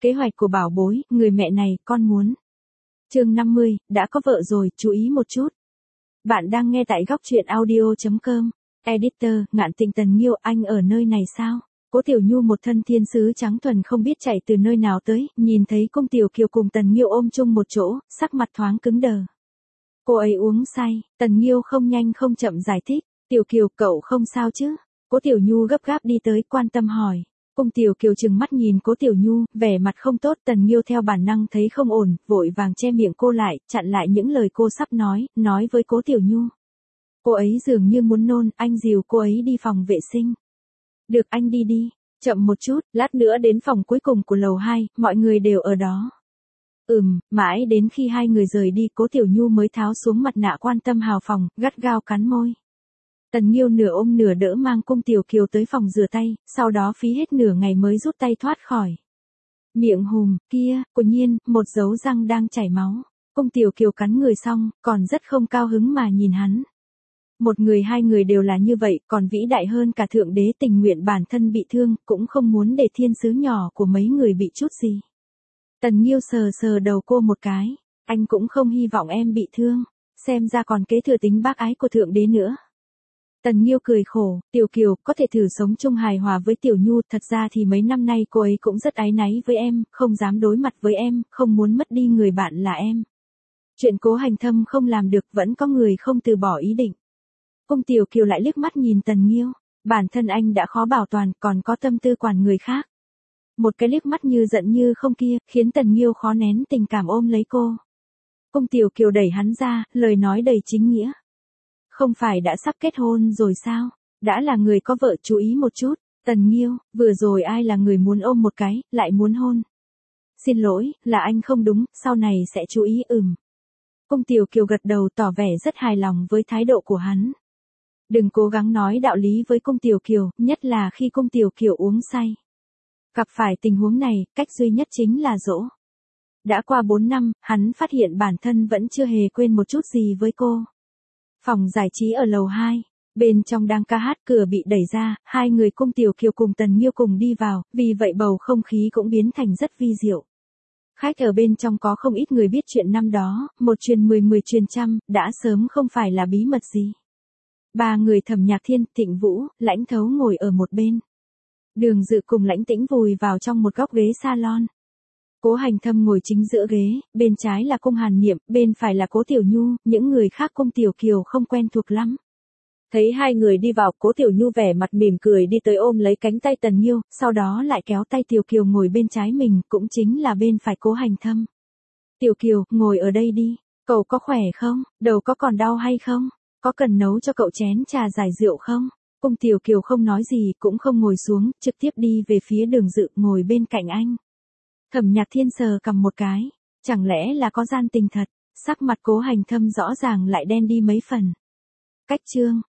Kế hoạch của bảo bối, người mẹ này, con muốn. Chương 50, đã có vợ rồi, chú ý một chút. Bạn đang nghe tại góc truyện audio.com. Editor, Ngạn Tịnh Tần Nghiêu, anh ở nơi này sao? Cố Tiểu Nhu một thân thiên sứ trắng thuần không biết chạy từ nơi nào tới, nhìn thấy Cung Tiểu Kiều cùng Tần Nghiêu ôm chung một chỗ, sắc mặt thoáng cứng đờ. Cô ấy uống say, Tần Nghiêu không nhanh không chậm giải thích. Tiểu Kiều, cậu không sao chứ? Cố Tiểu Nhu gấp gáp đi tới, quan tâm hỏi. Cung Tiểu Kiều trừng mắt nhìn Cố Tiểu Nhu, vẻ mặt không tốt. Tần Nghiêu theo bản năng thấy không ổn, vội vàng che miệng cô lại, chặn lại những lời cô sắp nói với Cố Tiểu Nhu. Cô ấy dường như muốn nôn, anh dìu cô ấy đi phòng vệ sinh. Được, anh đi đi, chậm một chút, lát nữa đến phòng cuối cùng của lầu 2, mọi người đều ở đó. Mãi đến khi hai người rời đi, Cố Tiểu Nhu mới tháo xuống mặt nạ quan tâm hào phóng, gắt gao cắn môi. Tần Nghiêu nửa ôm nửa đỡ mang Cung Tiểu Kiều tới phòng rửa tay, sau đó phí hết nửa ngày mới rút tay thoát khỏi. Miệng hùm, kia, quả nhiên, một dấu răng đang chảy máu. Cung Tiểu Kiều cắn người xong, còn rất không cao hứng mà nhìn hắn. Một người hai người đều là như vậy, còn vĩ đại hơn cả Thượng Đế tình nguyện bản thân bị thương, cũng không muốn để thiên sứ nhỏ của mấy người bị chút gì. Tần Nghiêu sờ sờ đầu cô một cái, anh cũng không hy vọng em bị thương, xem ra còn kế thừa tính bác ái của Thượng Đế nữa. Tần Nghiêu cười khổ, Tiểu Kiều, có thể thử sống chung hài hòa với Tiểu Nhu, thật ra thì mấy năm nay cô ấy cũng rất áy náy với em, không dám đối mặt với em, không muốn mất đi người bạn là em. Chuyện Cố Hành Thâm không làm được, vẫn có người không từ bỏ ý định. Cung Tiểu Kiều lại liếc mắt nhìn Tần Nghiêu, bản thân anh đã khó bảo toàn, còn có tâm tư quản người khác. Một cái liếc mắt như giận như không kia, khiến Tần Nghiêu khó nén tình cảm ôm lấy cô. Cung Tiểu Kiều đẩy hắn ra, lời nói đầy chính nghĩa. Không phải đã sắp kết hôn rồi sao? Đã là người có vợ, chú ý một chút. Tần Nghiêu, vừa rồi ai là người muốn ôm một cái, lại muốn hôn? Xin lỗi, là anh không đúng, sau này sẽ chú ý. Cung Tiểu Kiều gật đầu tỏ vẻ rất hài lòng với thái độ của hắn. Đừng cố gắng nói đạo lý với Cung Tiểu Kiều, nhất là khi Cung Tiểu Kiều uống say. Gặp phải tình huống này, cách duy nhất chính là dỗ. Đã qua 4 năm, hắn phát hiện bản thân vẫn chưa hề quên một chút gì với cô. Phòng giải trí ở lầu 2, bên trong đang ca hát, cửa bị đẩy ra, hai người Cung Tiểu Kiều cùng Tần Nghiêu cùng đi vào, vì vậy bầu không khí cũng biến thành rất vi diệu. Khách ở bên trong có không ít người biết chuyện năm đó, một truyền 10 truyền trăm, đã sớm không phải là bí mật gì. Ba người Thẩm Nhạc Thiên, Thịnh Vũ, Lãnh Thấu ngồi ở một bên. Đường Dự cùng Lãnh Tĩnh vùi vào trong một góc ghế salon. Cố Hành Thâm ngồi chính giữa ghế, bên trái là Cung Hàn Niệm, bên phải là Cố Tiểu Nhu, những người khác Cung Tiểu Kiều không quen thuộc lắm. Thấy hai người đi vào, Cố Tiểu Nhu vẻ mặt mỉm cười đi tới ôm lấy cánh tay Tần Nghiêu, sau đó lại kéo tay Tiểu Kiều ngồi bên trái mình, cũng chính là bên phải Cố Hành Thâm. Tiểu Kiều, ngồi ở đây đi, cậu có khỏe không, đầu có còn đau hay không, có cần nấu cho cậu chén trà giải rượu không? Cung Tiểu Kiều không nói gì, cũng không ngồi xuống, trực tiếp đi về phía Đường Dự ngồi bên cạnh anh. Thẩm Nhạc Thiên sờ cầm một cái, chẳng lẽ là có gian tình thật, sắc mặt Cố Hành Thâm rõ ràng lại đen đi mấy phần. Cách chương,